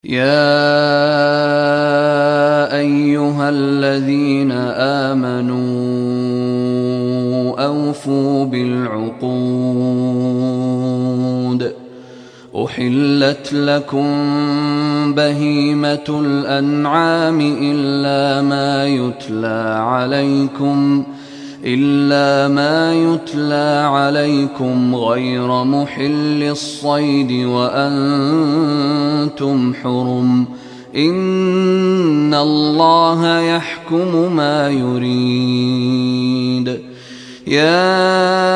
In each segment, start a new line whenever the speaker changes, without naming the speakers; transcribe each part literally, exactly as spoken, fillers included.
يا أيها الذين آمنوا أوفوا بالعقود أحلت لكم بهيمة الأنعام إلا ما يتلى عليكم إلا ما يتلى عليكم غير محل الصيد وأنتم حرم إن الله يحكم ما يريد. يا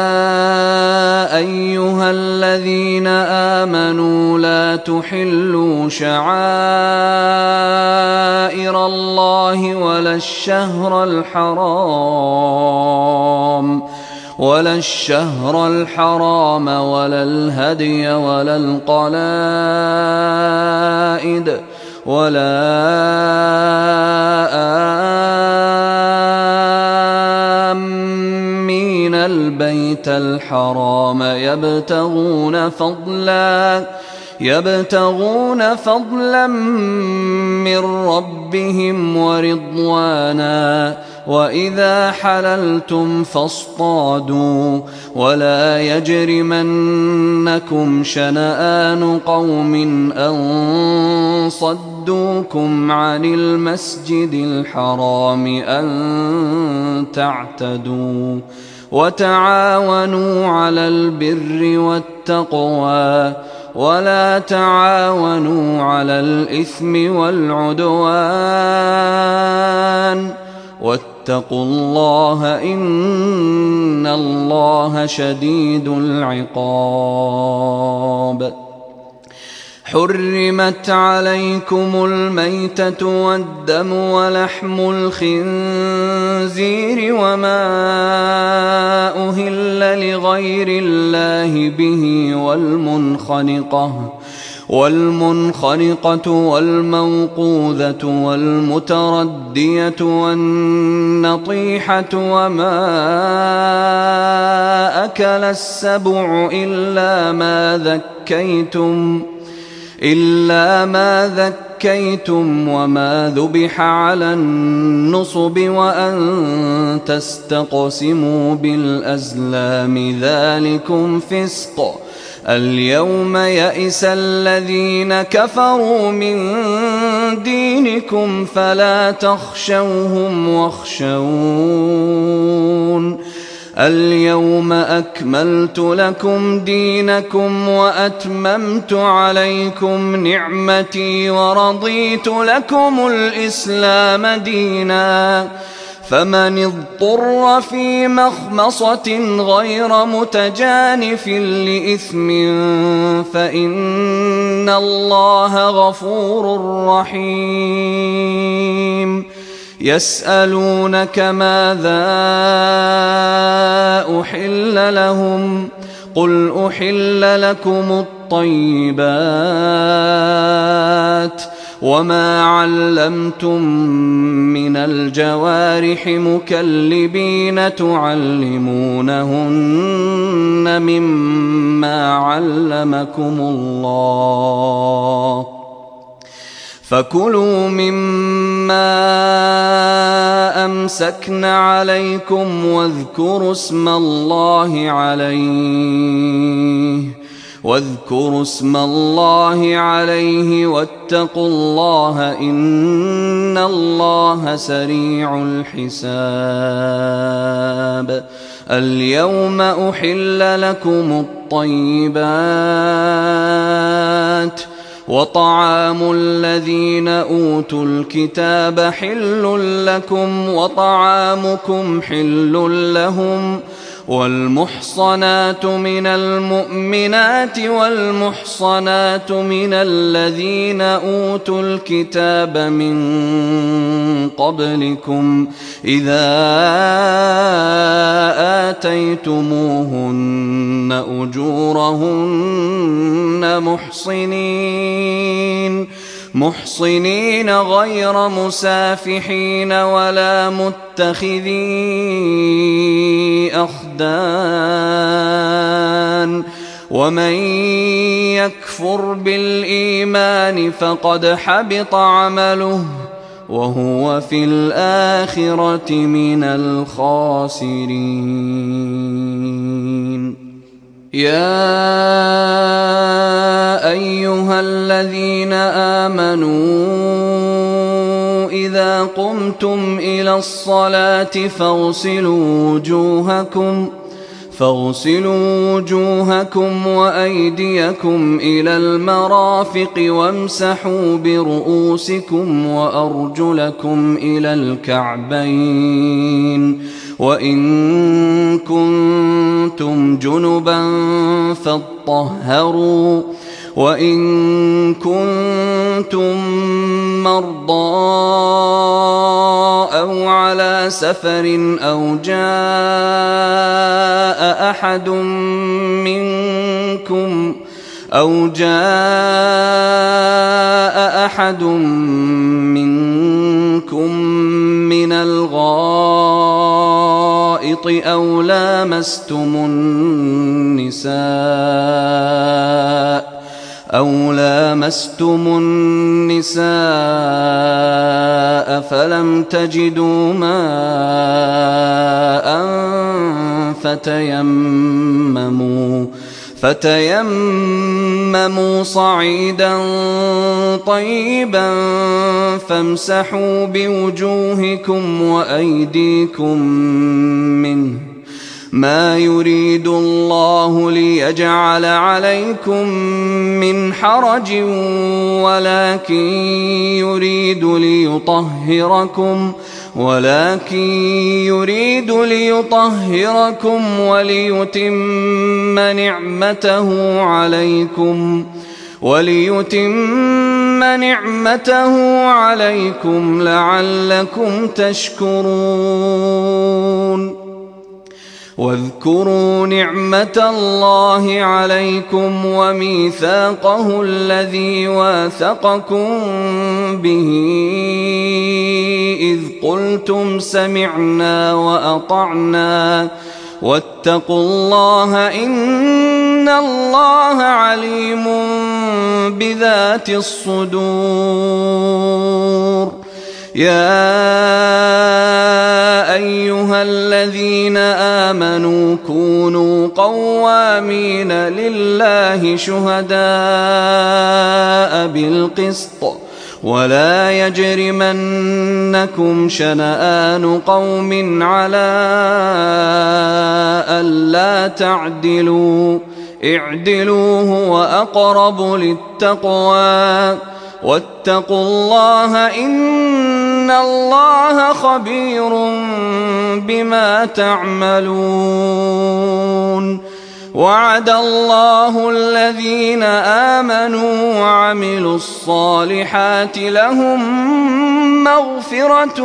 أيها الذين آمنوا لا تحلوا شعائر الله ولا الشهر الحرام ولا الشهر الحرام ولا الهدي ولا القلائد ولا آمين البيت الحرام يبتغون فضلا يبتغون فضلا من ربهم ورضوانا وإذا حللتم فاصطادوا ولا يجرمنكم شنآن قوم أن صدوكم عن المسجد الحرام أن تعتدوا وتعاونوا على البر والتقوى ولا تعاونوا على الإثم والعدوان واتقوا الله إن الله شديد العقاب. حرمت عليكم الميتة والدم ولحم الخنزير وما أهل لغير الله به والمنخنقة والمنخنقة والموقوذة والمتردية والنطيحة وما أكل السبع إلا ما ذكيتم إلا ما ذكيتم وما ذبح على النصب وأن تستقسموا بالأزلام ذلكم فسق. اليوم يئس الذين كفروا من دينكم فلا تخشوهم واخشون اليوم أكملت لكم دينكم وأتممت عليكم نعمتي ورضيت لكم الإسلام دينا فمن اضطر في مخمصة غير متجانف لإثم فإن الله غفور رحيم. يسألونك ماذا أحل لهم قل أحل لكم الطيبات وما علمتم من الجوارح مكلبين تعلمونهن مما علمكم الله فكلوا مما أمسكن عليكم واذكروا اسم الله عليه واذكروا اسم الله عليه واتقوا الله إن الله سريع الحساب. اليوم أحل لكم الطيبات وطعام الذين أوتوا الكتاب حل لكم وطعامكم حل لهم والمحصنات من المؤمنات والمحصنات من الذين أوتوا الكتاب من قبلكم إذا آتيتموهن أجورهن محصنين محصنين غير مسافحين ولا متخذي أخدان ومن يكفر بالإيمان فقد حبط عمله وهو في الآخرة من الخاسرين. يا أيها الذين آمنوا إذا قمتم إلى الصلاة فاغسلوا وجوهكم فاغسلوا وجوهكم وأيديكم إلى المرافق وامسحوا برؤوسكم وأرجلكم إلى الكعبين وإن كنتم جنبا فاطهروا وإن كنتم مرضى أو على سفر أو جاء أحد منكم أو جاء أحد منكم من الغائط أو لامستم النساء أو لامستم النساء فلم تجدوا ماء فتيمموا فتيمموا صعيدا طيبا فامسحوا بوجوهكم وأيديكم منه ما يريد الله ليجعل عليكم من حرج ولكن يريد ليطهركم ولكن يريد ليطهركم وليتم نعمته عليكم وليتم نعمته عليكم لعلكم تشكرون. واذكروا نعمة الله عليكم وميثاقه الذي واثقكم به إذ قلتم سمعنا وأطعنا واتقوا الله إن الله عليم بذات الصدور. يا أيها الذين آمنوا كونوا قوامين لله شهداء بالقسط ولا يجرمنكم شنآن قوم على ألا تعدلوا اعدلوا هو أقرب للتقوى واتقوا الله إن الله خبير بما تعملون. وعد الله الذين آمنوا وعملوا الصالحات لهم مغفرة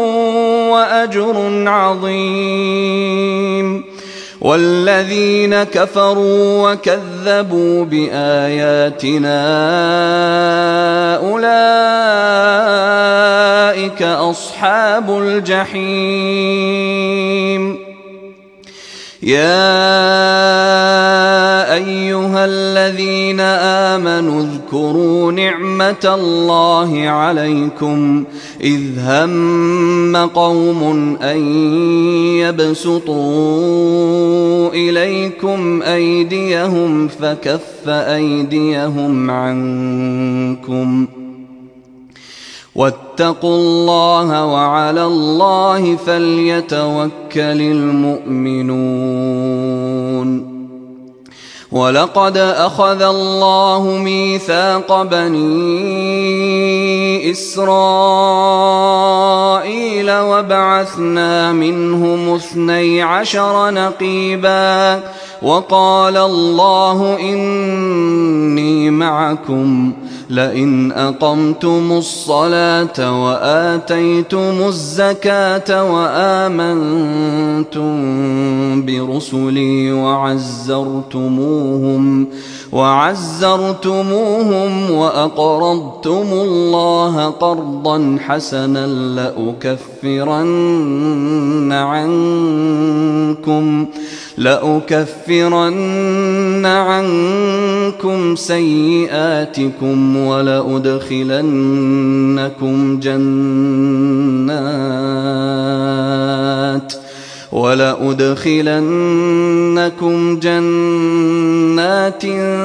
وأجر عظيم. والذين كفروا وكذبوا بآياتنا أولئك أصحاب الجحيم. يا أيها الذين آمنوا اذكروا نعمة الله عليكم إذ هم قوم أن يبسطوا إليكم أيديهم فكف أيديهم عنكم واتقوا الله وعلى الله فليتوكل المؤمنون. ولقد أخذ الله ميثاق بني إسرائيل وبعثنا منهم اثني عشر نقيبا وقال الله إني معكم لئن أقمتم الصلاة وآتيتم الزكاة وآمنتم برسلي وعزرتموهم وعزرتموهم وأقرضتم الله قرضا حسنا لأكفرن عنكم لأكفرن عنكم سيئاتكم ولأدخلنكم جنات ولأدخلنكم جنات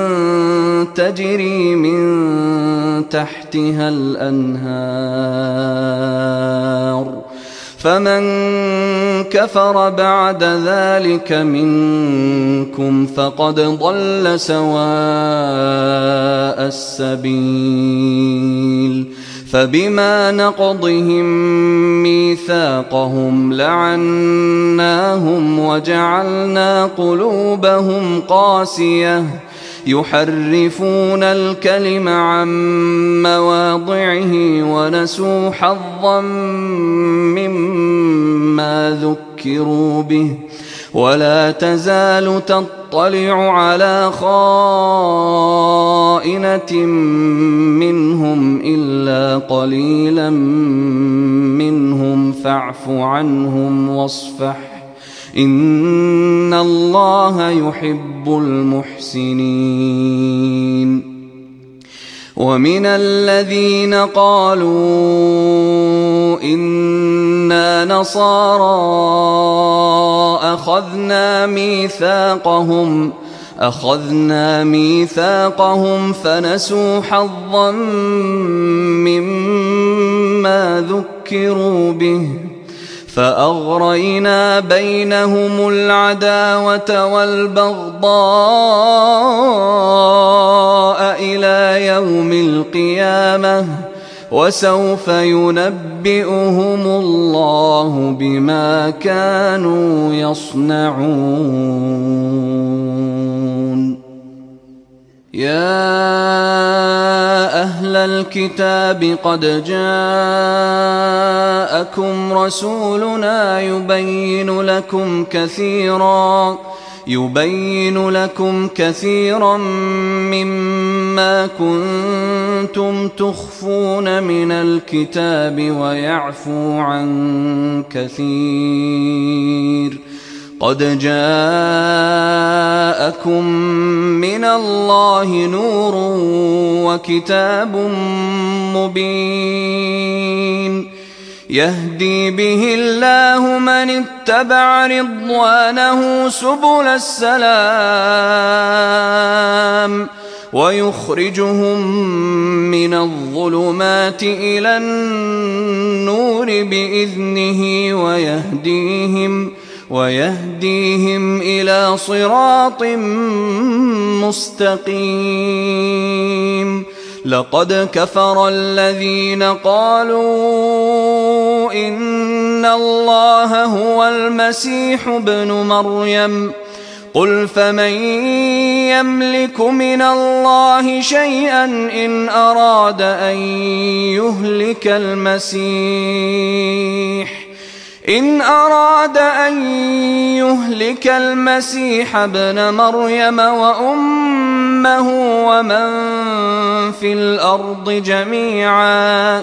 تجري من تحتها الأنهار فمن كفر بعد ذلك منكم فقد ضل سواء السبيل فبما نقضهم ميثاقهم لعناهم وجعلنا قلوبهم قاسية يحرفون الكلم عن مواضعه ونسوا حظا مما ذكروا به ولا تزال تطلع على خائنة منهم إلا قليلا منهم فاعف عنهم واصفح إن الله يحب المحسنين ومن الذين قالوا إنا نصارى أخذنا ميثاقهم أخذنا ميثاقهم فنسوا حظا مما ذكروا به فأغرينا بينهم العداوة والبغضاء إلى يوم القيامة وسوف ينبئهم الله بما كانوا يصنعون يا أهل الكتاب قد جاءكم رسولنا يبين لكم كثيرا يبين لكم كثيرا مما كنتم تخفون من الكتاب ويعفو عن كثير قد جاءكم من الله نور وكتاب مبين يهدي به الله من اتبع رضوانه سبل السلام ويخرجهم من الظلمات إلى النور بإذنه ويهديهم ويهديهم إلى صراط مستقيم لقد كفر الذين قالوا إن الله هو المسيح ابن مريم قل فمن يملك من الله شيئا إن أراد أن يهلك المسيح إن أراد أن يهلك المسيح ابن مريم وأمه ومن في الأرض جميعا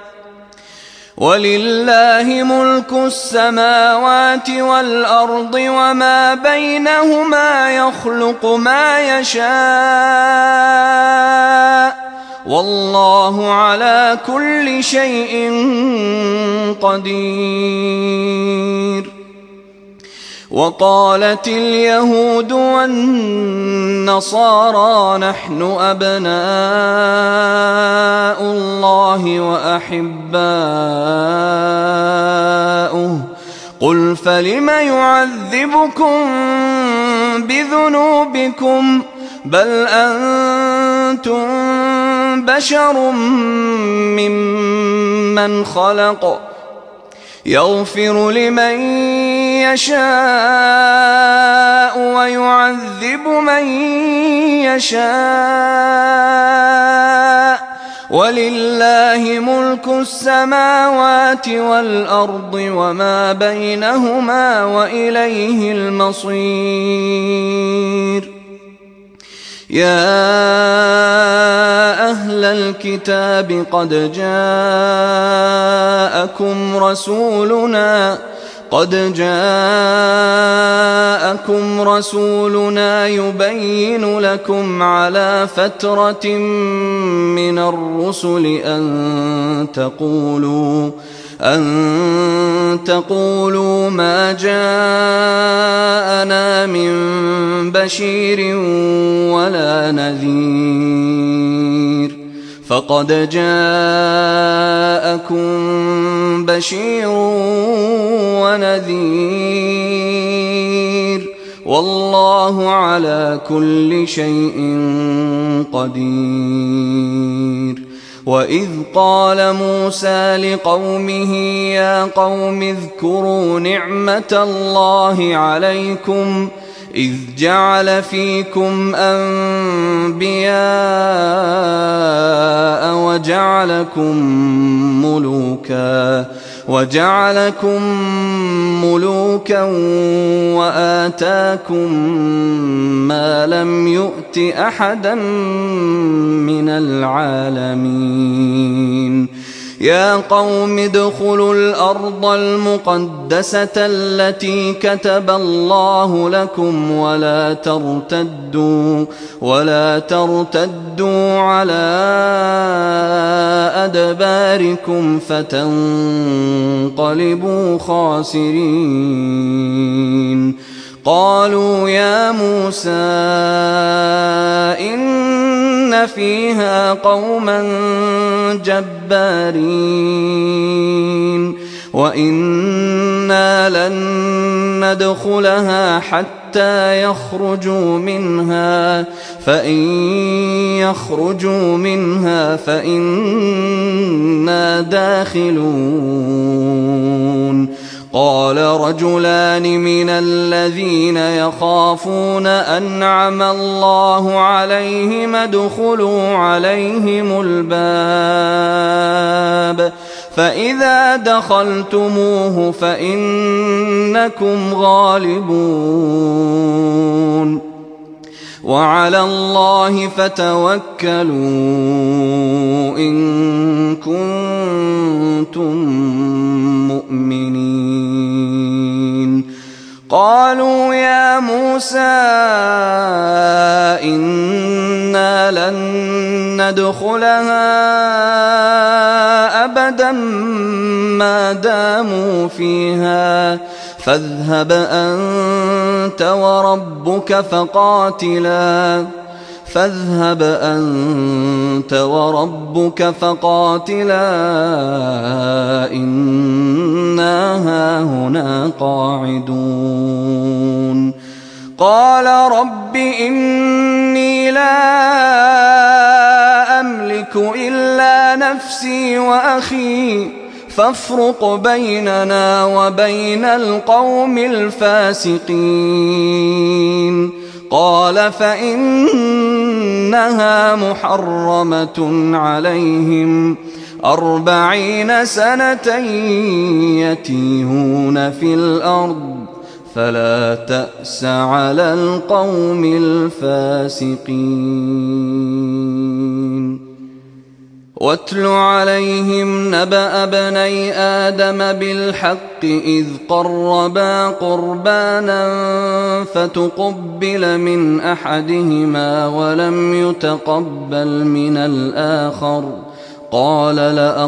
ولله ملك السماوات والأرض وما بينهما يخلق ما يشاء والله على كل شيء قدير وقالت اليهود والنصارى نحن أبناء الله وأحباؤه قل فلم يعذبكم بذنوبكم بل أنتم بشر ممن خلق يغفر لمن يشاء ويعذب من يشاء ولله ملك السماوات والأرض وما بينهما وإليه المصير يا أهل الكتاب قد جاءكم رسولنا قد جاءكم رسولنا يبين لكم على فترة من الرسل أن تقولوا أن تقولوا ما جاءنا من بشير ولا نذير فقد جاءكم بشير ونذير والله على كل شيء قدير. وإذ قال موسى لقومه يا قوم اذكروا نعمة الله عليكم إذ جعل فيكم أنبياء وجعلكم ملوكا وجعلكم ملوكا وآتاكم ما لم يؤت أحدا من العالمين. يا قوم ادخلوا الأرض المقدسة التي كتب الله لكم ولا ترتدوا ولا ترتدوا على أدباركم فتنقلبوا خاسرين. قالوا يا موسى إن فيها قوما جبارين وإنا لن ندخلها حتى يخرجوا منها فإن يخرجوا منها فإنا داخلون. قال رجلان من الذين يخافون أنعم الله عليهم ادخلوا عليهم الباب فإذا دخلتموه فإنكم غالبون وعلى الله فتوكلوا إن كنتم مؤمنين. قالوا يا موسى إنا لن ندخلها أبدا ما داموا فيها فاذهب أنت وربك فقاتلا فاذهب أنت وربك فقاتلا إنا هاهنا قاعدون. قال رب إني لا أملك إلا نفسي وأخي فافرق بيننا وبين القوم الفاسقين. قال فإنها محرمة عليهم أربعين سنة يتيهون في الأرض فلا تأس على القوم الفاسقين. واتل عليهم نبأ ابني آدم بالحق إذ قربا قربانا فتقبل من أحدهما ولم يتقبل من الآخر قال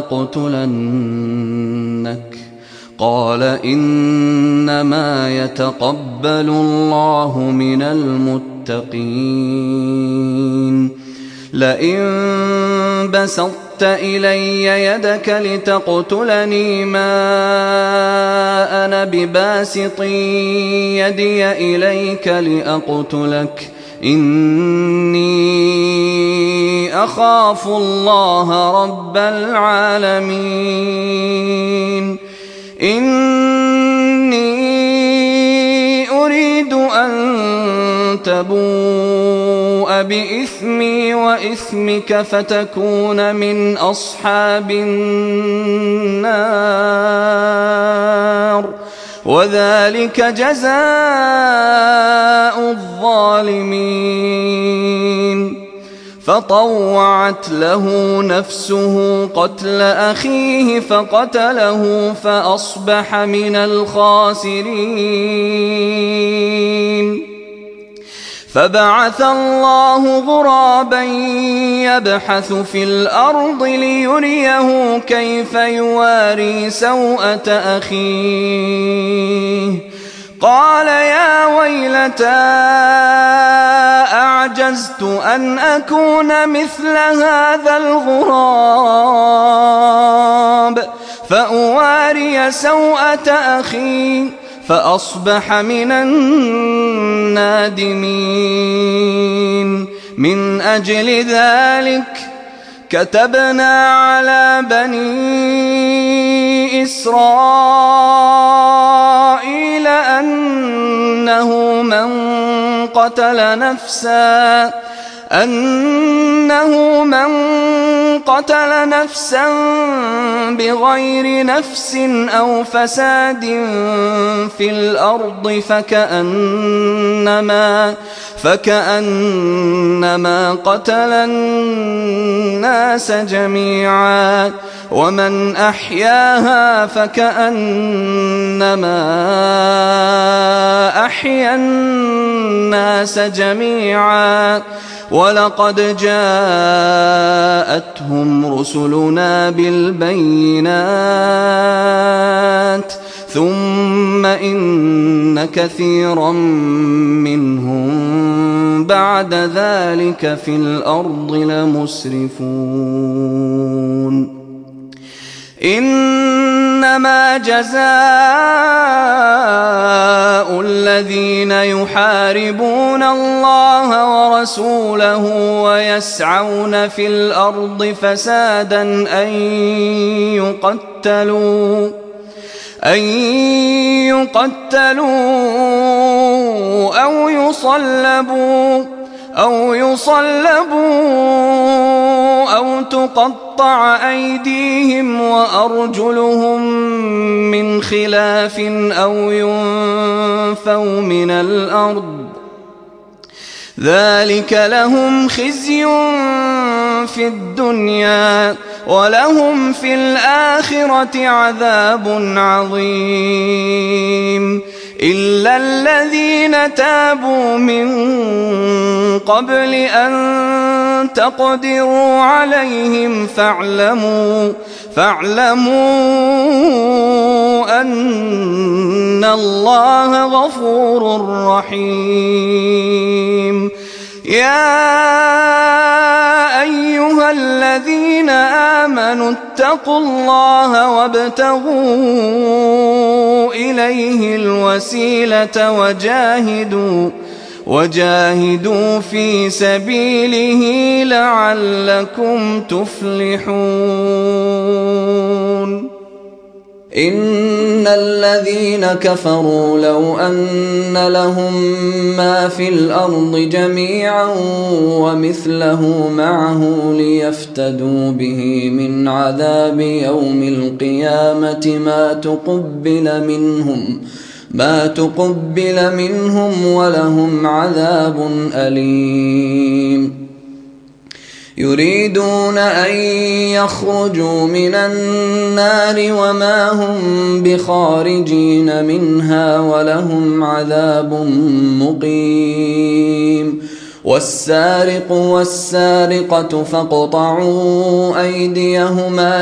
لأقتلنك قال إنما يتقبل الله من المتقين. لئن بسطت إلي يدك لتقتلني ما أنا بباسط يدي إليك لأقتلك إني أخاف الله رب العالمين. إني أريد أن تبوء بإثمي وإثمك فتكون من أصحاب النار وذلك جزاء الظالمين. فطوعت له نفسه قتل أخيه فقتله فأصبح من الخاسرين. فبعث الله غرابا يبحث في الأرض ليريه كيف يواري سوءة أخيه. قال يا ويلتى أعجزت أن أكون مثل هذا الغراب فأواري سوءة أخي فأصبح من النادمين. من أجل ذلك كتبنا على بني إسرائيل أنه من قتل نفسا أنه من قتل نفسا بغير نفس أو فساد في الأرض فكأنما فكأنما قتل الناس جميعا ومن أحياها فكأنما أحيا الناس جميعا. ولقد جاءتهم رسلنا بالبينات ثم إن كثيرا منهم بعد ذلك في الأرض لمسرفون. إنما جزاء الذين يحاربون الله ورسوله ويسعون في الأرض فسادا أن يقتلوا أن يقتلوا أو يصلبوا أو يصلبوا أو تقطع أيديهم وأرجلهم من خلاف أو ينفوا من الأرض. ذلك لهم خزي في الدنيا ولهم في الآخرة عذاب عظيم. إلا الذين تابوا من قبل أن تقدروا عليهم فاعلموا فاعلموا أن الله غفور رحيم. يا أيها الذين آمنوا اتقوا الله وابتغوا إليه الوسيلة وجاهدوا وجاهدوا في سبيله لعلكم تفلحون.
إن الذين كفروا لو أن لهم ما في الأرض جميعا ومثله معه ليفتدوا به من عذاب يوم القيامة ما تقبل منهم ما تقبل منهم ولهم عذاب أليم. يريدون أن يخرجوا من النار وما هم بخارجين منها ولهم عذاب مقيم. والسارق والسارقة فاقطعوا أيديهما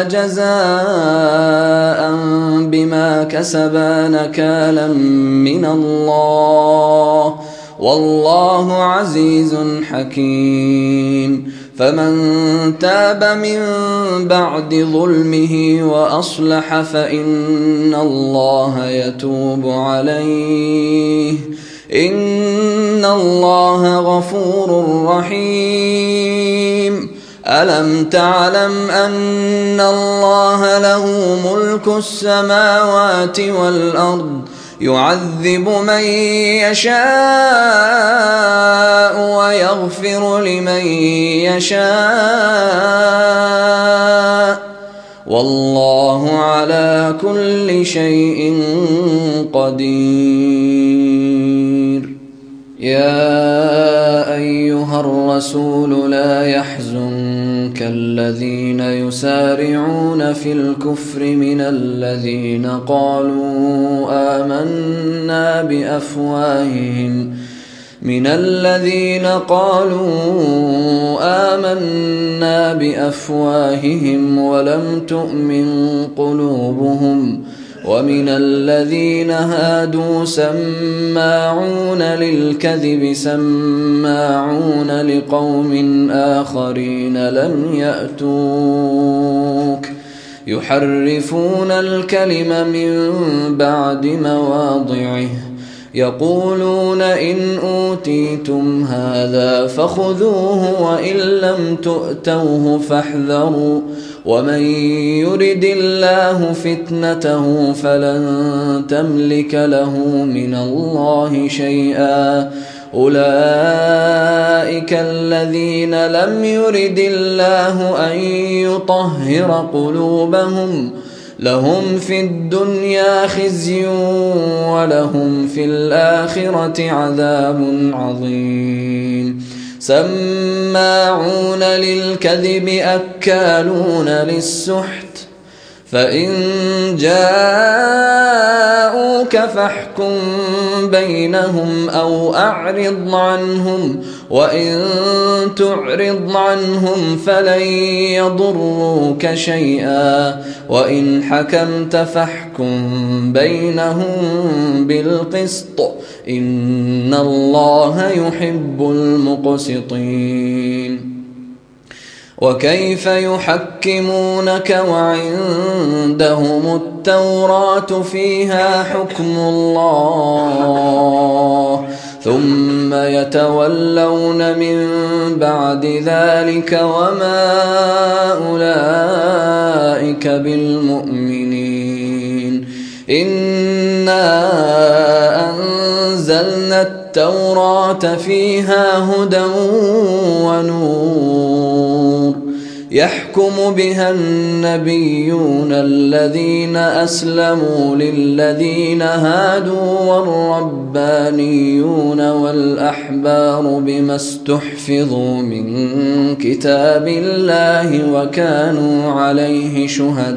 جزاء بما كسبا نكالا من الله والله عزيز حكيم. فمن تاب من بعد ظلمه وأصلح فإن الله يتوب عليه إن الله غفور رحيم. ألم تعلم أن الله له ملك السماوات والأرض يعذب من يشاء ويغفر لمن يشاء والله على كل شيء قدير. يا أيها الرسول لا يحزنك الذين يسارعون في الكفر من الذين قالوا آمنا بأفواههم من الذين قالوا آمنا بأفواههم ولم تؤمن قلوبهم ومن الذين هادوا سماعون للكذب سماعون لقوم آخرين لم يأتوك يحرفون الكلم من بعد مواضعه يقولون إن أوتيتم هذا فخذوه وإن لم تؤتوه فاحذروا ومن يرد الله فتنته فلن تملك له من الله شيئا أولئك الذين لم يرد الله أن يطهر قلوبهم لهم في الدنيا خزي ولهم في الآخرة عذاب عظيم سماعون للكذب أكالون للسحت فإن جاءوك فاحكم بينهم أو أعرض عنهم وإن تعرض عنهم فلن يضروك شيئا وإن حكمت فاحكم بينهم بالقسط إن الله يحب المقسطين. وكيف يحكمونك وعندهم التوراة فيها حكم الله ثم يتولون من بعد ذلك وما أولئك بالمؤمنين. إنا أنزلنا التوراة فيها هدى ونور يحكم بها النبيون الذين أسلموا للذين هادوا والربانيون والأحبار بما استحفظوا من كتاب الله وكانوا عليه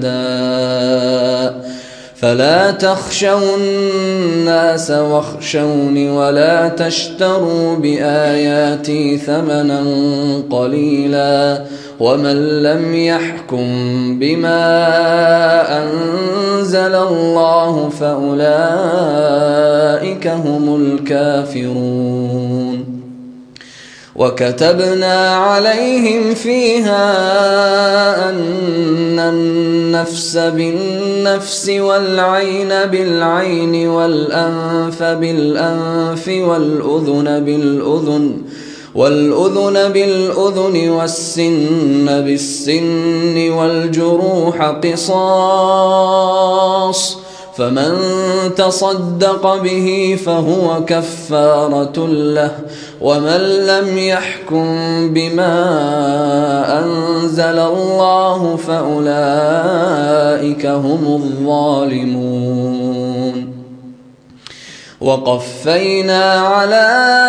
شهداء فلا تخشوا الناس واخشوني ولا تشتروا بآياتي ثمنا قليلا ومن لم يحكم بما أنزل الله فأولئك هم الكافرون. وكتبنا عليهم فيها أن النفس بالنفس والعين بالعين والأنف بالأنف والأذن بالأذن والأذن بالأذن والسن بالسن والجروح قصاص فمن تصدق به فهو كفارة له ومن لم يحكم بما أنزل الله فأولئك هم الظالمون. وقفينا على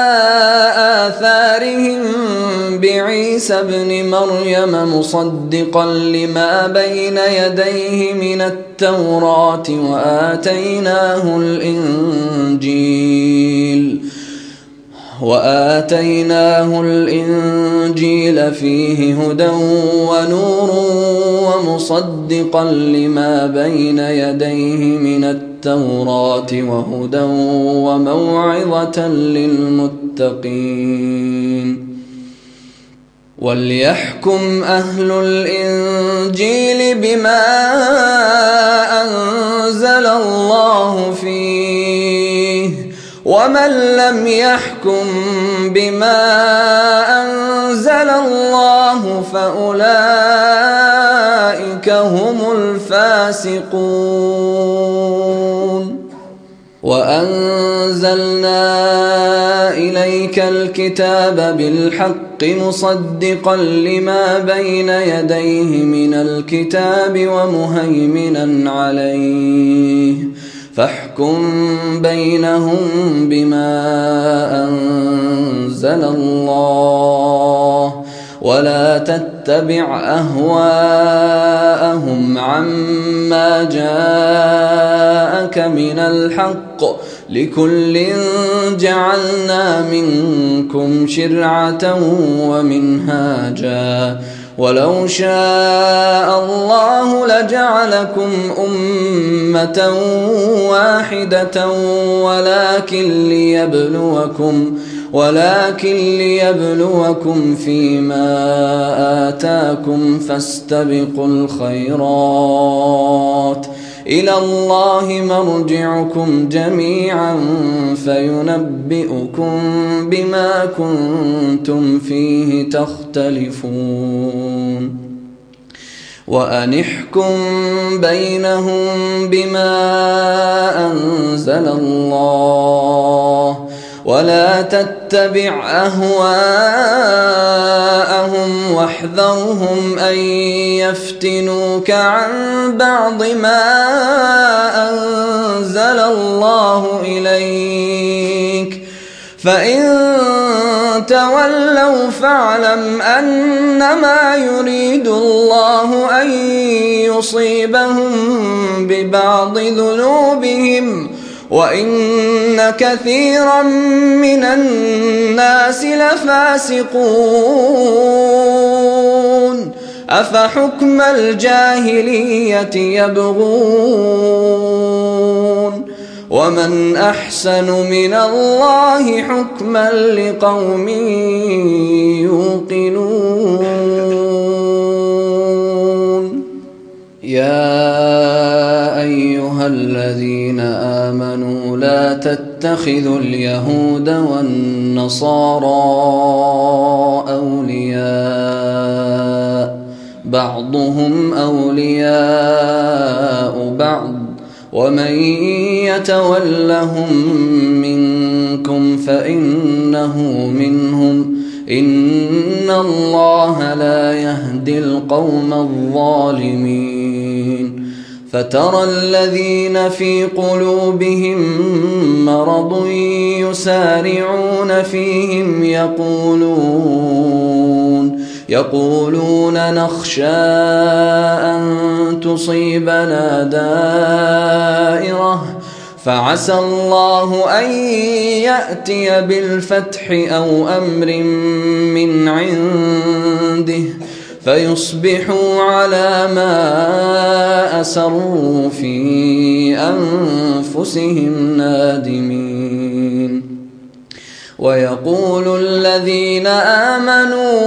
آثارهم بعيسى ابن مريم مصدقا لما بين يديه من التوراة وآتيناه الإنجيل وآتيناه الإنجيل فيه هدى ونور ومصدقا لما بين يديه من التوراة وهدى وموعظة للمتقين. وليحكم أهل الإنجيل بما أنزل الله فيه ومن لم يحكم بما أنزل الله فأولئك هم الفاسقون. وأنزلنا إليك الكتاب بالحق مصدقا لما بين يديه من الكتاب ومهيمنا عليه فاحكم بينهم بما أنزل الله ولا تتبع أهواءهم عما جاءك من الحق لكل جعلنا منكم شرعة ومنهاجا ولو شاء الله لجعلكم أمة واحدة ولكن ليبلوكم ولكن ليبلوكم فيما آتاكم فاستبقوا الخيرات إلى الله مرجعكم جميعا فينبئكم بما كنتم فيه تختلفون وأن احكم بينهم بما أنزل الله ولا تتبع أهواءهم واحذرهم أن يفتنوك عن بعض ما أنزل الله إليك فإن تولوا فاعلم أنما يريد الله أن يصيبهم ببعض ذنوبهم وإن كثيرا من الناس لفاسقون أفحكم الجاهلية يبغون ومن أحسن من الله حكما لقوم يوقنون يا أيها الذين آمنوا لا تتخذوا اليهود والنصارى أولياء بعضهم أولياء بعض ومن يتولهم منكم فإنه منهم إن الله لا يهدي القوم الظالمين فترى الذين في قلوبهم مرض يسارعون فيهم يقولون يقولون نخشى أن تصيبنا دائرة فعسى الله أن يأتي بالفتح أو أمر من عنده فيصبحوا على ما أسروا في أنفسهم نادمين ويقول الذين آمنوا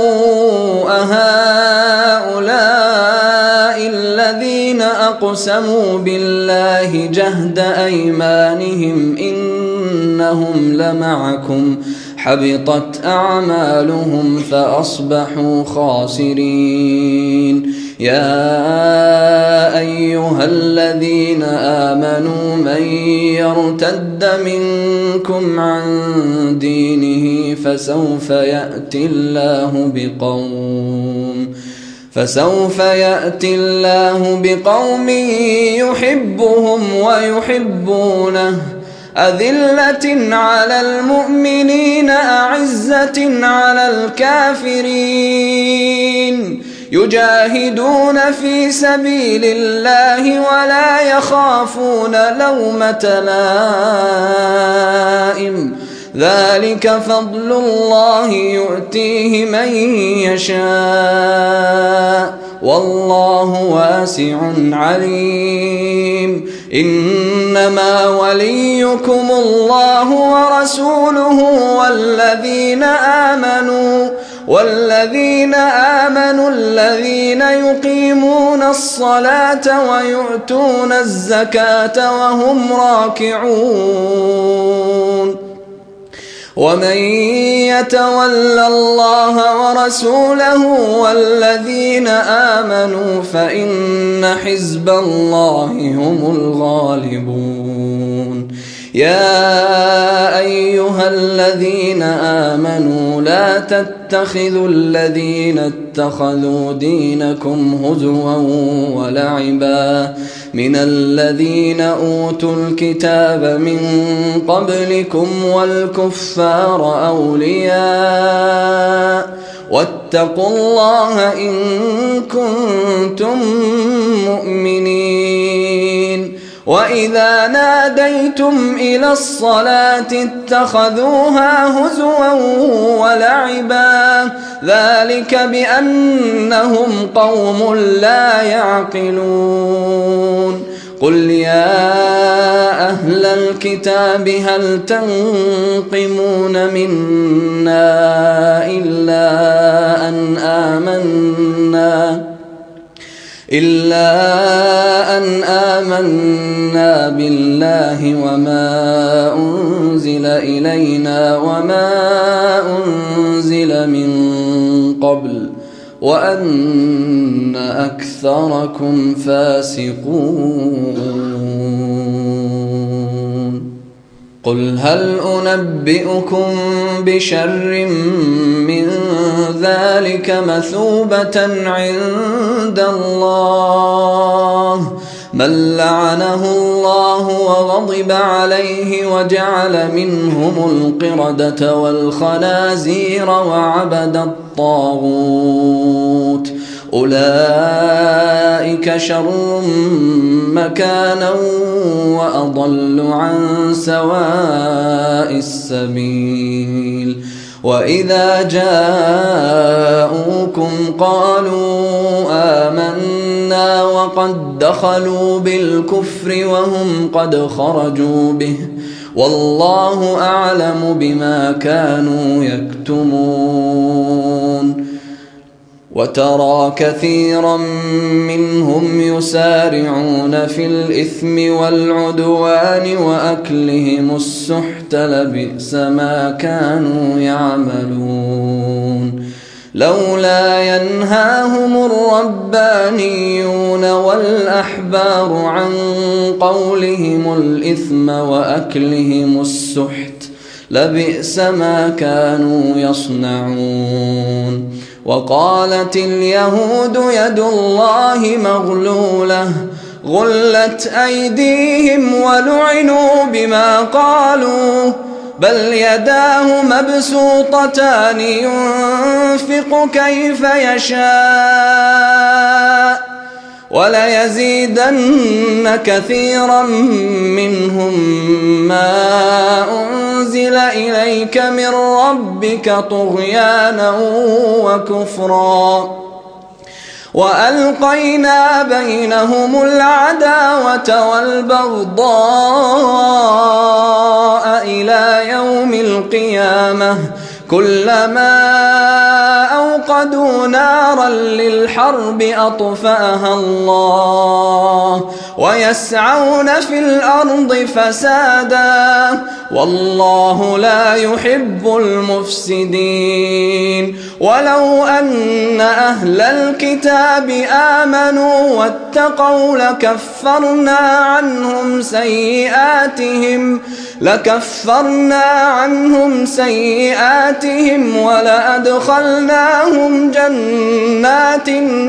أهؤلاء الذين أقسموا بالله جهد أيمانهم إنهم لمعكم حبطت أعمالهم فأصبحوا خاسرين يا أيها الذين آمنوا من يرتد منكم عن دينه فسوف يأتي الله بقوم فسوف يأتي الله بقوم يحبهم ويحبونه أذلة على المؤمنين أعزة على الكافرين يجاهدون في سبيل الله ولا يخافون لومة لائم ذلك فضل الله يؤتيه من يشاء والله واسع عليم إنما وليكم الله ورسوله والذين آمنوا والذين آمنوا الذين يقيمون الصلاة ويؤتون الزكاة وهم راكعون ومن يتول الله ورسوله والذين آمنوا فإن حزب الله هم الغالبون يا أيها الذين آمنوا لا تتخذوا الذين اتخذوا دينكم هزوا ولعبا من الذين أوتوا الكتاب من قبلكم والكفار أولياء واتقوا الله إن كنتم مؤمنين. وإذا ناديتم إلى الصلاة اتخذوها هزوا ولعبا ذلك بأنهم قوم لا يعقلون. قل يا أهل الكتاب هل تنقمون منا إلا أن آمنا إلا أن آمنا بالله وما أنزل إلينا وما أنزل من قبل وأن أكثركم فاسقون. قل هل أنبئكم بشر من ذلك مثوبة عند الله من لعنه الله وغضب عليه وجعل منهم القردة والخنازير وعبد الطاغوت أولئك شر مكانا وأضل عن سواء السبيل. وإذا جاءوكم قالوا آمنا وقد دخلوا بالكفر وهم قد خرجوا به والله أعلم بما كانوا يكتمون. وترى كثيرا منهم يسارعون في الإثم والعدوان وأكلهم السحت لبئس ما كانوا يعملون. لولا ينهاهم الربانيون والأحبار عن قولهم الإثم وأكلهم السحت لبئس ما كانوا يصنعون. وقالت اليهود يد الله مغلولة غلت أيديهم ولعنوا بما قالوا بل يداه مبسوطتان ينفق كيف يشاء وليزيدن كثيرا منهم ما أنزل إليك من ربك طغيانا وكفرا وألقينا بينهم العداوة والبغضاء إلى يوم القيامة كلما أوقدوا نارا للحرب أطفأها الله ويسعون في الأرض فسادا والله لا يحب المفسدين. ولو أن أهل الكتاب آمنوا واتقوا لكفرنا عنهم سيئاتهم لكفرنا عنهم سيئاتهم ولأدخلناهم جنات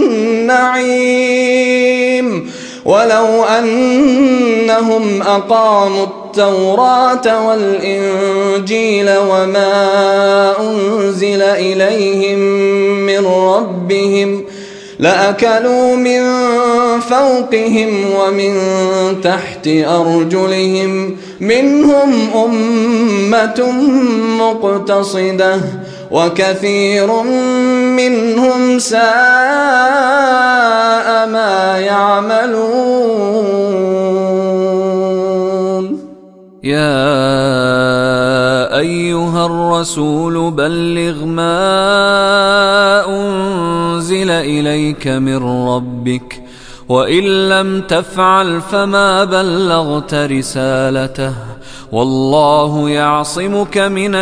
النعيم ولو أنهم أقاموا التوراة والإنجيل وما أنزل إليهم من ربهم لأكلوا من فوقهم ومن تحت أرجلهم منهم أمة مقتصدة وكثير منهم ساء ما يعملون.
يا أيها الرسول بلغ ما أنزل إليك من ربك وإن لم تفعل فما بلغت رسالته والله يعصمك من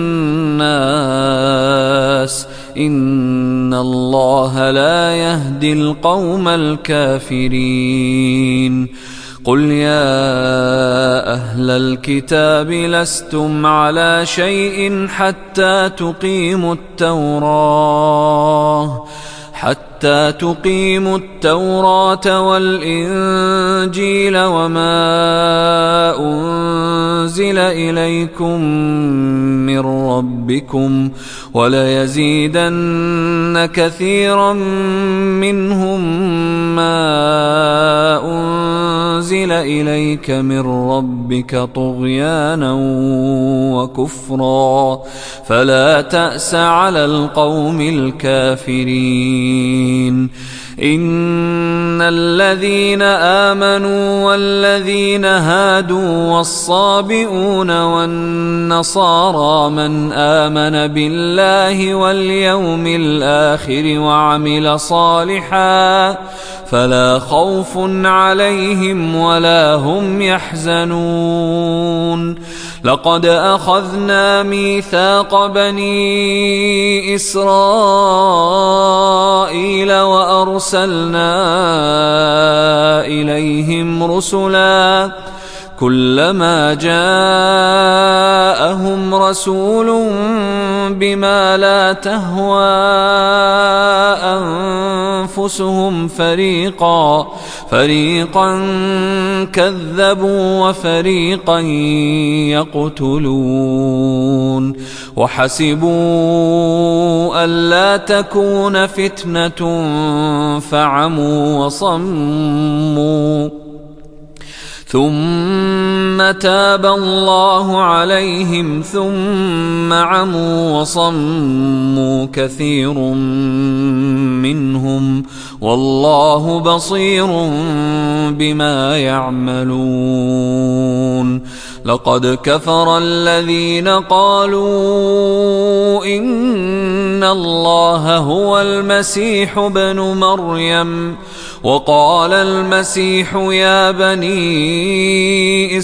الناس إن الله لا يهدي القوم الكافرين.
قل يا أهل الكتاب لستم على شيء حتى تقيموا التوراة حتى تقيموا التوراة والإنجيل وما أنزل إليكم من ربكم وليزيدن كثيرا منهم ما أنزل إليك من ربك طغيانا وكفرا فلا تأس على القوم الكافرين. إن الذين آمنوا والذين هادوا والصابئون والنصارى من آمن بالله واليوم الآخر وعمل صالحا فلا خوف عليهم ولا هم يحزنون. لقد أخذنا ميثاق بني إسرائيل وأرسلنا إليهم رسلا كلما جاءهم رسول بما لا تهوى أنفسهم فريقا فريقا كذبوا وفريقا يقتلون وحسبوا ألا تكون فتنة فعموا وصموا ثم تاب الله عليهم ثم عموا وصموا كثير منهم والله بصير بما يعملون. لقد كفر الذين قالوا إن الله هو المسيح ابن مريم وقال المسيح يا بني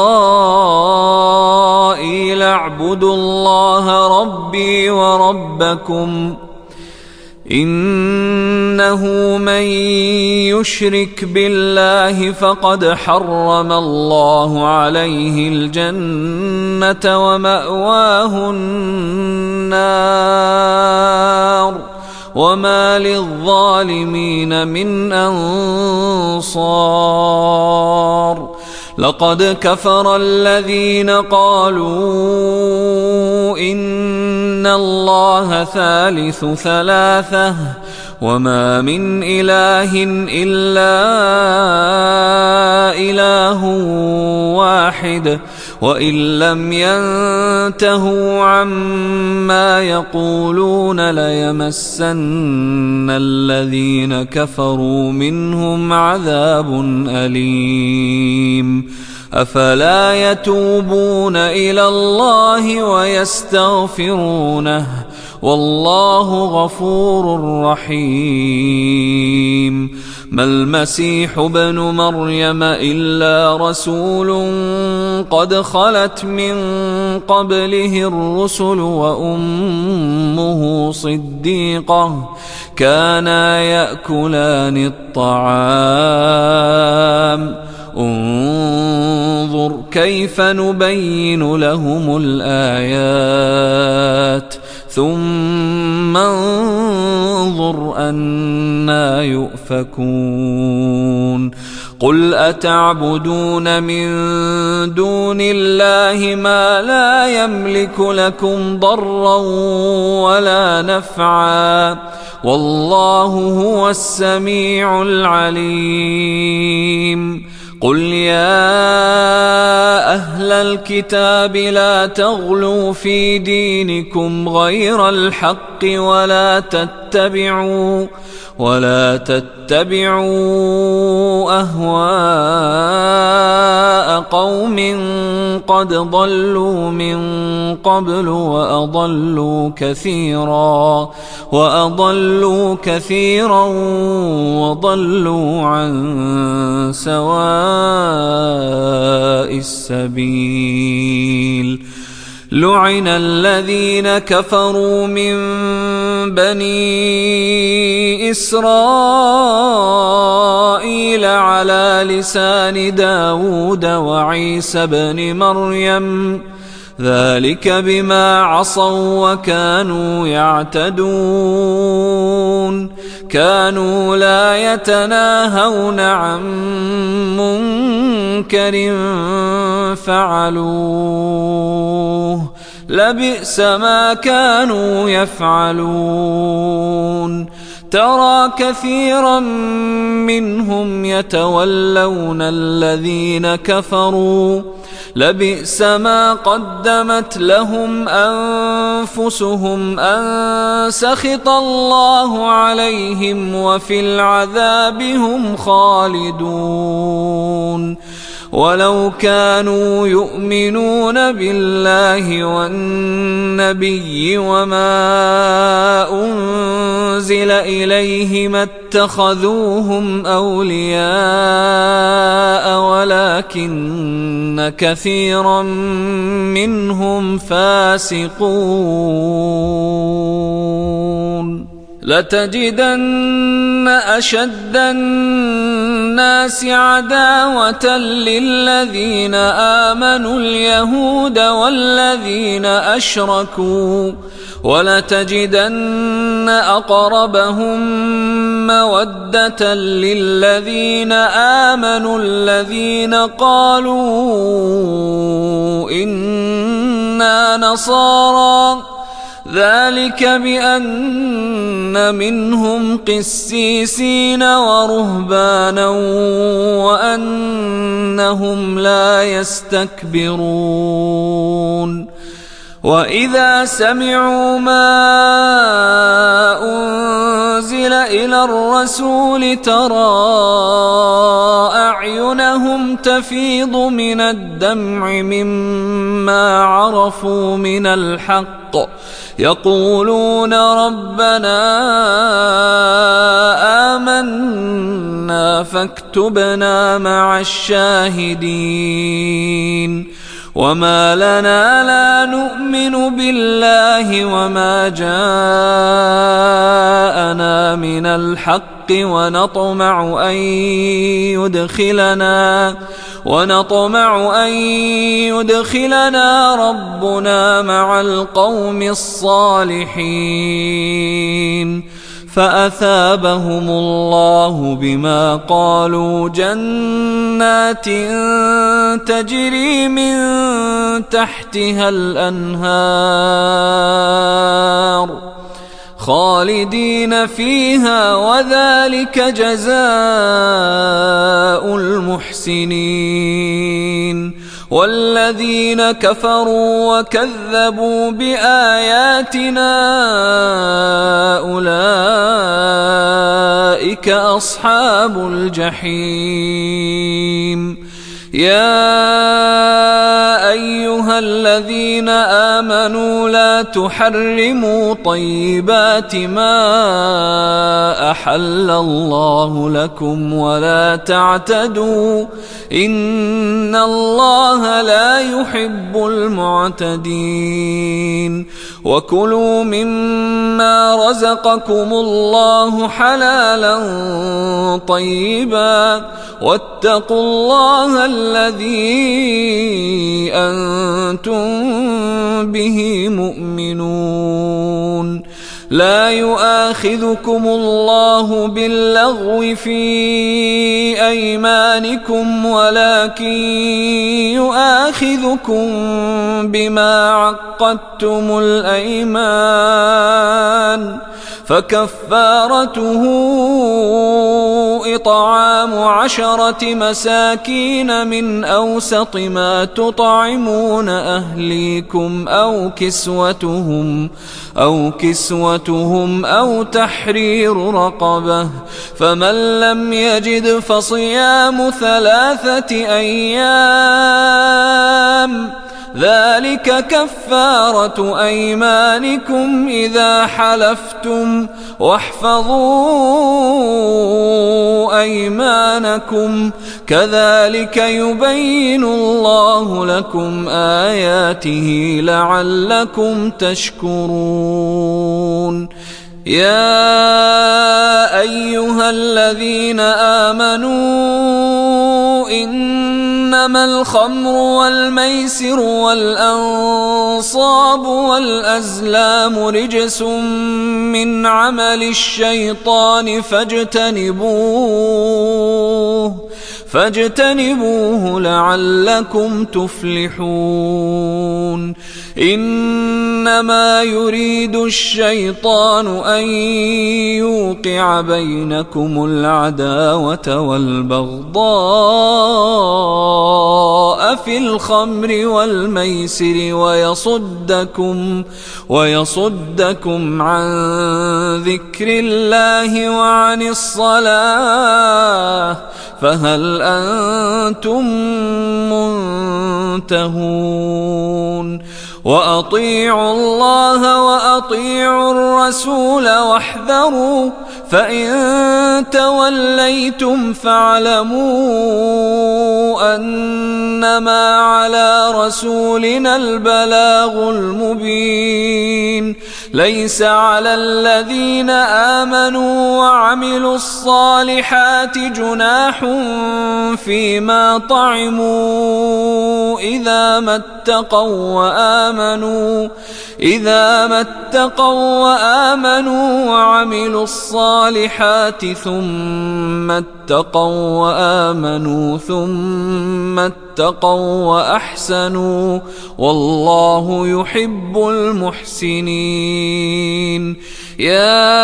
إسرائيل اعبدوا الله ربي وربكم إنه من يشرك بالله فقد حرم الله عليه الجنة ومأواه النار وما للظالمين من أنصار. لقد كفر الذين قالوا إن الله ثالث ثلاثة وما من إله إلا إله واحد وإن لم ينتهوا عما يقولون ليمسن الذين كفروا منهم عذاب أليم. أفلا يتوبون إلى الله ويستغفرونه والله غفور رحيم. ما المسيح ابن مريم إلا رسول قد خلت من قبله الرسل وأمه صديقة كانا يأكلان الطعام انظر كيف نبين لهم الآيات ثم انظر أنى يؤفكون. قل أتعبدون من دون الله ما لا يملك لكم ضرا ولا نفعا والله هو السميع العليم. قل يا أهل الكتاب لا تغلوا في دينكم غير الحق ولا تتبعوا ولا تتبعوا أهواء قوم قد ضلوا من قبل وأضلوا كثيرا وأضلوا كثيرا وضلوا عن سواء السبيل. لعن الذين كفروا من بني إسرائيل على لسان داود وعيسى بن مريم ذلك بما عصوا وكانوا يعتدون كانوا لا يتناهون عن منكر فعلوه لبئس ما كانوا يفعلون ترى كثيرا منهم يتولون الذين كفروا لبئس ما قدمت لهم أنفسهم أن سخط الله عليهم وفي العذاب هم خالدون ولو كانوا يؤمنون بالله والنبي وما أنزل إليه ما اتخذوهم أولياء ولكن كثيرا منهم فاسقون لتجدن أشد الناس عداوة للذين آمنوا اليهود والذين أشركوا ولتجدن أقربهم مودة للذين آمنوا الذين قالوا إنا نصارى ذلك بأن منهم قسيسين ورهبانا وأنهم لا يستكبرون وإذا سمعوا ما أنزل إلى الرسول ترى أعينهم تفيض من الدمع مما عرفوا من الحق يقولون ربنا آمنا فاكتبنا مع الشاهدين وما لنا لا نؤمن بالله وما جاءنا من الحق ونطمع أن يدخلنا ونطمع أن يدخلنا ربنا مع القوم الصالحين فأثابهم الله بما قالوا جنات تجري من تحتها الأنهار خالدين فيها وذلك جزاء المحسنين والذين كفروا وكذبوا بآياتنا أولئك أصحاب الجحيم يا أيها الذين آمنوا لا تحرموا طيبات ما أحل الله لكم ولا تعتدوا إن الله لا يحب المعتدين وكلوا مما رزقكم الله حلالا طيبا واتقوا الله الذي أنتم به مؤمنون لا يؤاخذكم الله باللغو في أيمانكم ولكن يؤاخذكم بما عقدتم الأيمان فكفارته إطعام عشرة مساكين من أوسط ما تطعمون أهليكم أو كسوتهم أو كسوتهم أو تحرير رقبة فمن لم يجد فصيام ثلاثة أيام ذلك كفارة أيمانكم إذا حلفتم واحفظوا أيمانكم كذلك يبين الله لكم آياته لعلكم تشكرون يا أيها الذين آمنوا إنما الخمر والميسر والأنصاب والأزلام رجس من عمل الشيطان فاجتنبوه فاجتنبوه لعلكم تفلحون إنما يريد الشيطان أن يوقع بينكم العداوة والبغضاء في الخمر والميسر ويصدكم ويصدكم عن ذكر الله وعن الصلاة فهل أنتم منتهون وأطيعوا الله وأطيعوا الرسول واحذروا فإن توليتم فاعلموا أنما على رسولنا البلاغ المبين ليس على الذين آمنوا وعملوا الصالحات جناح فيما طعموا إذا ما اتقوا وآمنوا إذا ما اتقوا وآمنوا وعملوا الصالحات ثم اتقوا وآمنوا ثم اتقوا وأحسنوا والله يحب المحسنين يا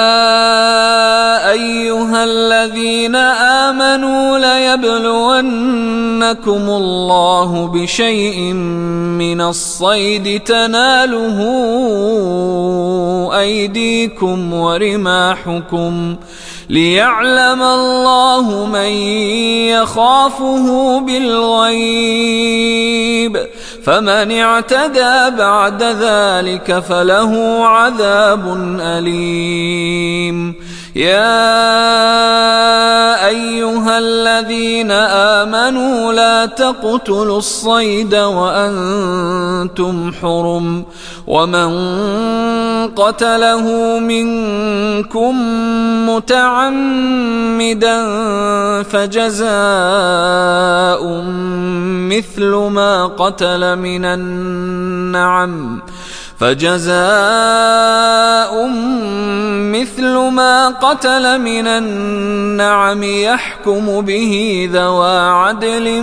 أيها الذين آمنوا ليبلونكم الله بشيء من الصيد تناله أيديكم ورماحكم ليعلم الله من يخافه بالغيب فمن اعتدى بعد ذلك فله عذاب أليم يا أيها الذين آمنوا لا تقتلوا الصيد وأنتم حرم ومن قتله منكم متعمدا فجزاء مثل ما قتل من النعم فجزاء مثل ما قتل من النعم يحكم به ذوى عدل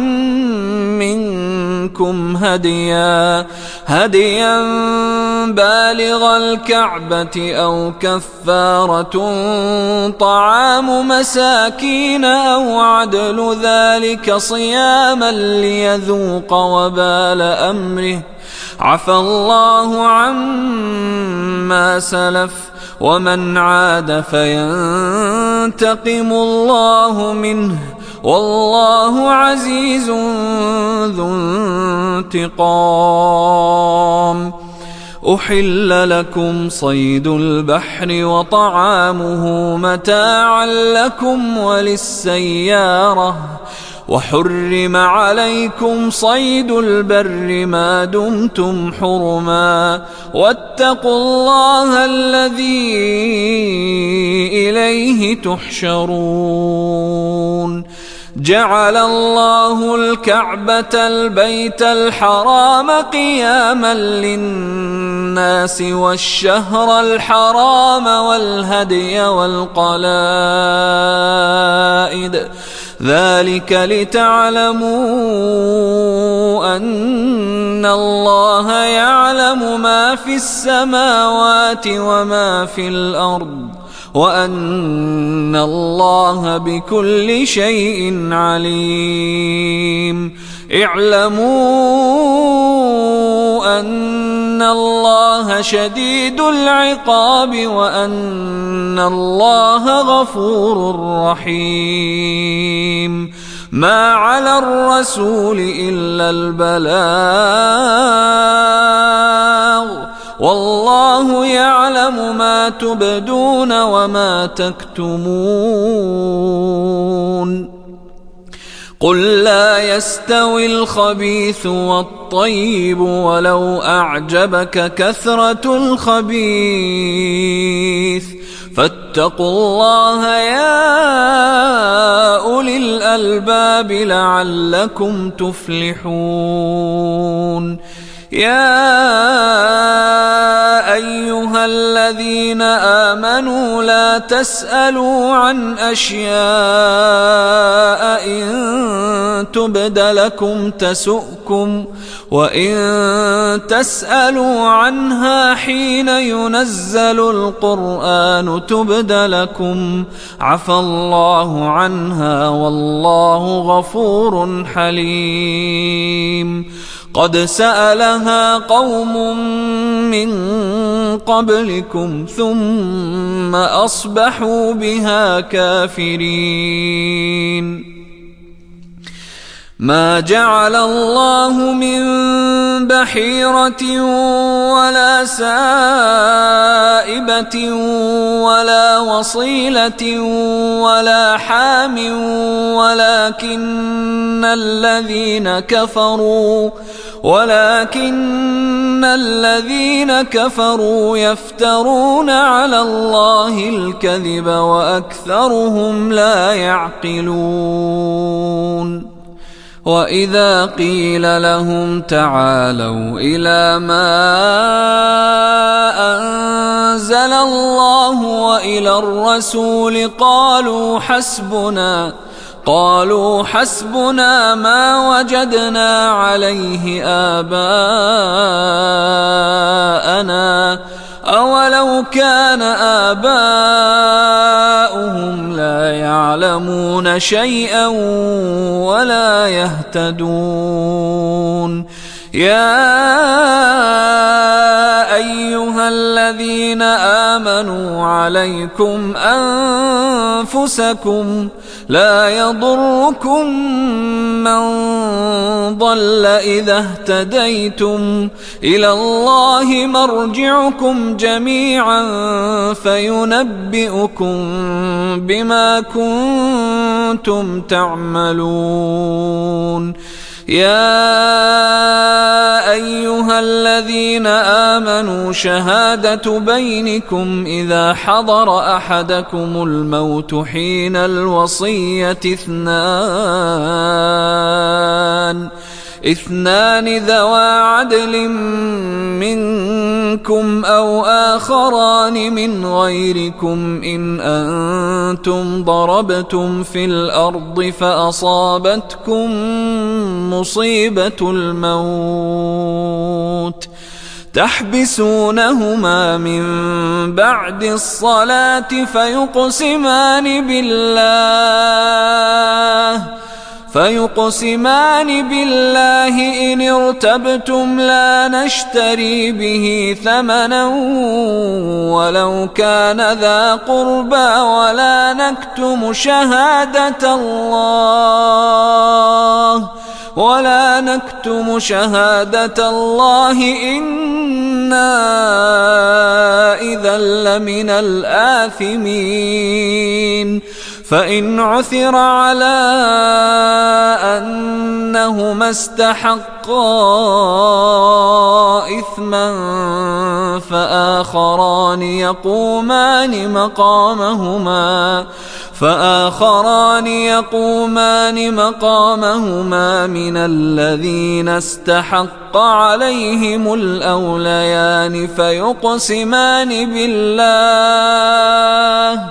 منكم هديا هديا بالغ الكعبة أو كفارة طعام مساكين أو عدل ذلك صياما ليذوق وبال أمره عفى الله عما سلف ومن عاد فينتقم الله منه والله عزيز ذو انتقام أحل لكم صيد البحر وطعامه متاعا لكم وللسيارة وحرم عليكم صيد البر ما دمتم حرما واتقوا الله الذي إليه تحشرون جعل الله الكعبة البيت الحرام قياما للناس والشهر الحرام والهدي والقلائد ذلك لتعلموا أن الله يعلم ما في السماوات وما في الأرض وأن الله بكل شيء عليم اعلموا أن الله شديد العقاب وأن الله غفور رحيم ما على الرسول إلا البلاغ والله يعلم ما تبدون وما تكتمون قل لا يستوي الخبيث والطيب ولو أعجبك كثرة الخبيث فاتقوا الله يا أولي الألباب لعلكم تفلحون يا أيها الذين آمنوا لا تسألوا عن أشياء إن تبد لكم تسؤكم وإن تسألوا عنها حين ينزل القرآن تبد لكم عفى الله عنها والله غفور حليم قد سألها قوم من قبلكم ثم أصبحوا بها كافرين ما جعل الله من بحيرة ولا سائبة ولا وصيلة ولا حام ولكن الذين كفروا ولكن الذين كفروا يفترون على الله الكذب وأكثرهم لا يعقلون وإذا قيل لهم تعالوا إلى ما أنزل الله وإلى الرسول قالوا حسبنا قالوا حسبنا ما وجدنا عليه آباءنا أولو كان آباؤهم لا يعلمون شيئا ولا يهتدون يا أيها الذين آمنوا عليكم أنفسكم لا يضركم من ضل إذا اهتديتم إلى الله مرجعكم جميعا فينبئكم بما كنتم تعملون يا أيها الذين آمنوا شهادة بينكم إذا حضر أحدكم الموت حين الوصية اثنان اثنان ذوى عدل منكم أو آخران من غيركم إن أنتم ضربتم في الأرض فأصابتكم مصيبة الموت تحبسونهما من بعد الصلاة فيقسمان بالله فيقسمان بالله إن ارتبتم لا نشتري به ثمنا ولو كان ذا قربى ولا نكتم شهادة الله ولا نكتم شهادة الله إنا إذا لمن الآثمين فإن عثر على أنهما استحقا إثما فآخران يقومان مقامهما فآخران يقومان مقامهما من الذين استحق عليهم الأوليان فيقسمان بالله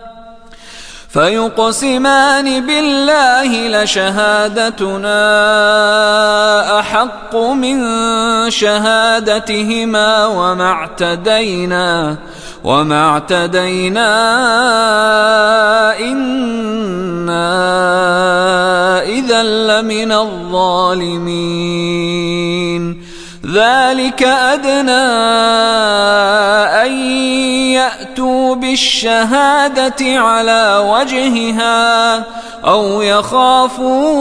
فيقسمان بالله لشهادتنا أحق من شهادتهما وما اعتدينا وما اعتدينا إنا إذا لمن الظالمين ذلك أدنى أن يأتوا بالشهادة على وجهها أو يخافوا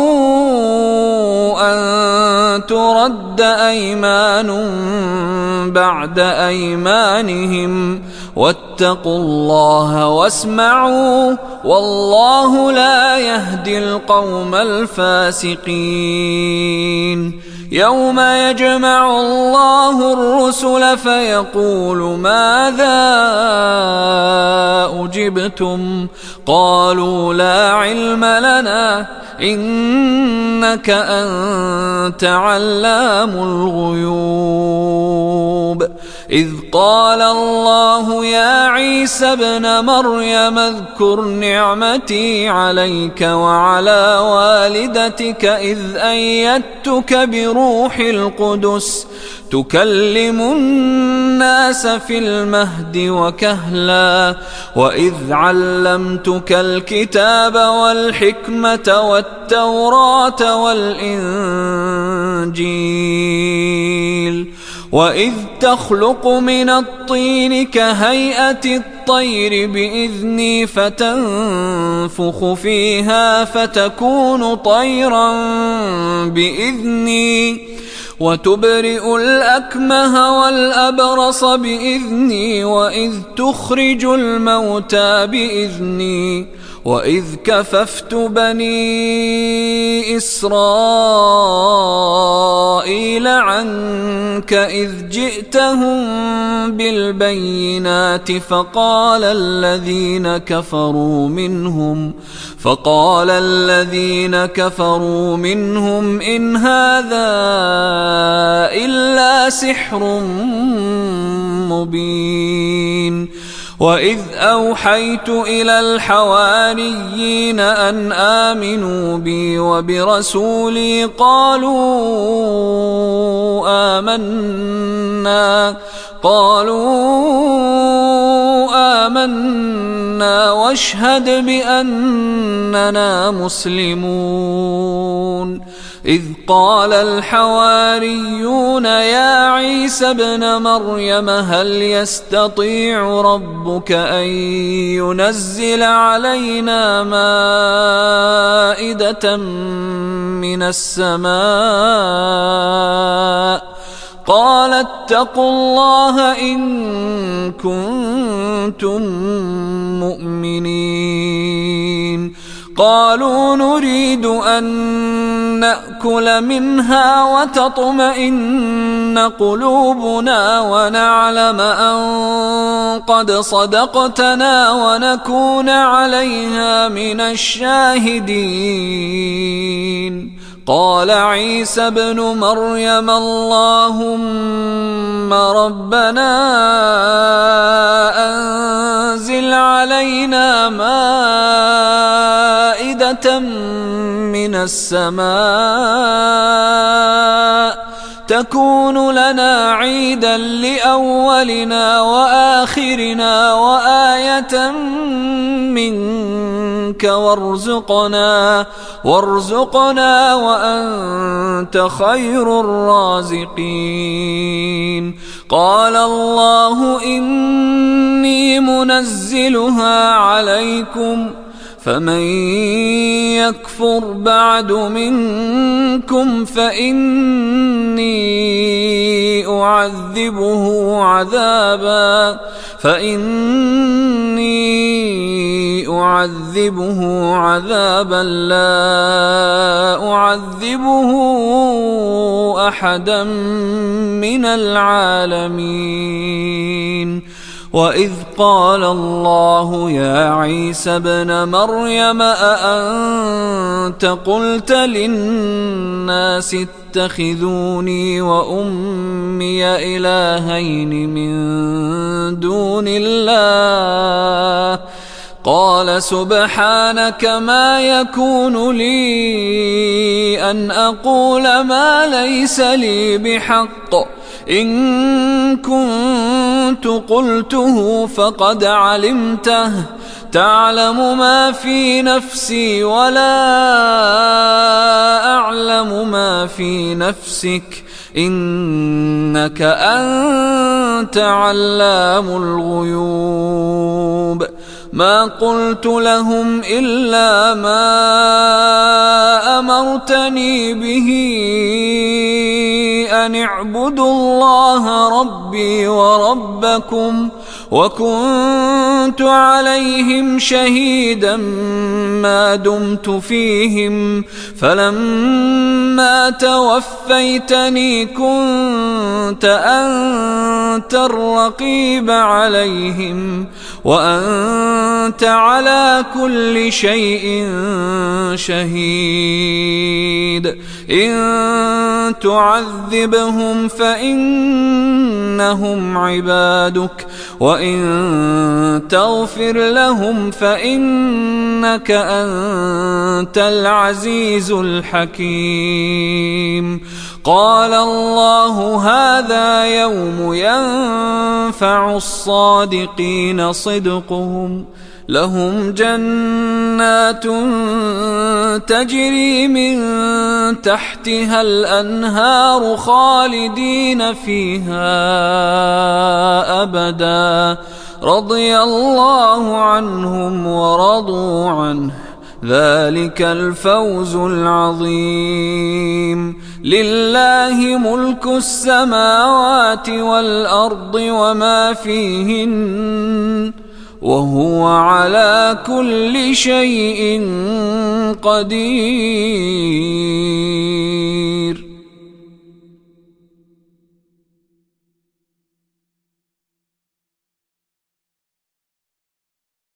أن ترد أيمان بعد أيمانهم واتقوا الله واسمعوا والله لا يهدي القوم الفاسقين يوم يجمع الله الرسل فيقول ماذا أجبتم قالوا لا علم لنا إنك أنت علام الغيوب إذ قال الله يا عيسى ابن مريم اذكر نعمتي عليك وعلى والدتك إذ أيدتك بروح القدس تكلم الناس في المهد وكهلا وإذ علمتك الكتاب والحكمة والتوراة والإنجيل وإذ تخلق من الطين كهيئة الطير بإذني فتنفخ فيها فتكون طيرا بإذني وتبرئ الأكمه والأبرص بإذني وإذ تخرج الموتى بإذني وإذ كففت بني إسرائيل عنك إذ جئتهم بالبينات فقال الذين كفروا منهم فقال الذين كفروا منهم إن هذا إلا سحر مبين وإذ أوحيت إلى الحواريين أن آمنوا بي وبرسولي قالوا آمنا قالوا آمنا واشهد بأننا مسلمون إذ قال الحواريون يا عيسى ابن مريم هل يستطيع ربك أن ينزل علينا مائدة من السماء قال اتقوا الله إن كنتم مؤمنين قالوا نريد أن نأكل منها وتطمئن قلوبنا ونعلم أن قد صدقتنا ونكون عليها من الشاهدين قال عيسى ابن مريم اللهم ربنا أنزل علينا مائدة من السماء تكون لنا عيدا لأولنا وآخرنا وآية منك وارزقنا وارزقنا وأنت خير الرازقين قال الله إني منزلها عليكم فمن يكفر بعد منكم فإني أعذبه عذابا فإني أعذبه عذابا لا أعذبه أحدا من العالمين وإذ قال الله يا عيسى ابن مريم أأنت قلت للناس اتخذوني وأمي إلهين من دون الله قال سبحانك ما يكون لي أن أقول ما ليس لي بحق إن كنت قلته فقد علمته تعلم ما في نفسي ولا أعلم ما في نفسك إنك أنت علام الغيوب ما قلت لهم إلا ما أمرتني به أن اعبدوا الله ربي وربكم وكنت عليهم شهيدا ما دمت فيهم فلما توفيتني كنت أنت الرقيب عليهم وأنت على كل شيء شهيد إن تعذبهم فإنهم عبادك وإن تغفر لهم فإنك أنت العزيز الحكيم قال الله هذا يوم ينفع الصادقين صدقهم لهم جنات تجري من تحتها الأنهار خالدين فيها أبدا رضي الله عنهم ورضوا عنه ذلك الفوز العظيم لله ملك السماوات والأرض وما فيهن وهو على كل شيء قدير.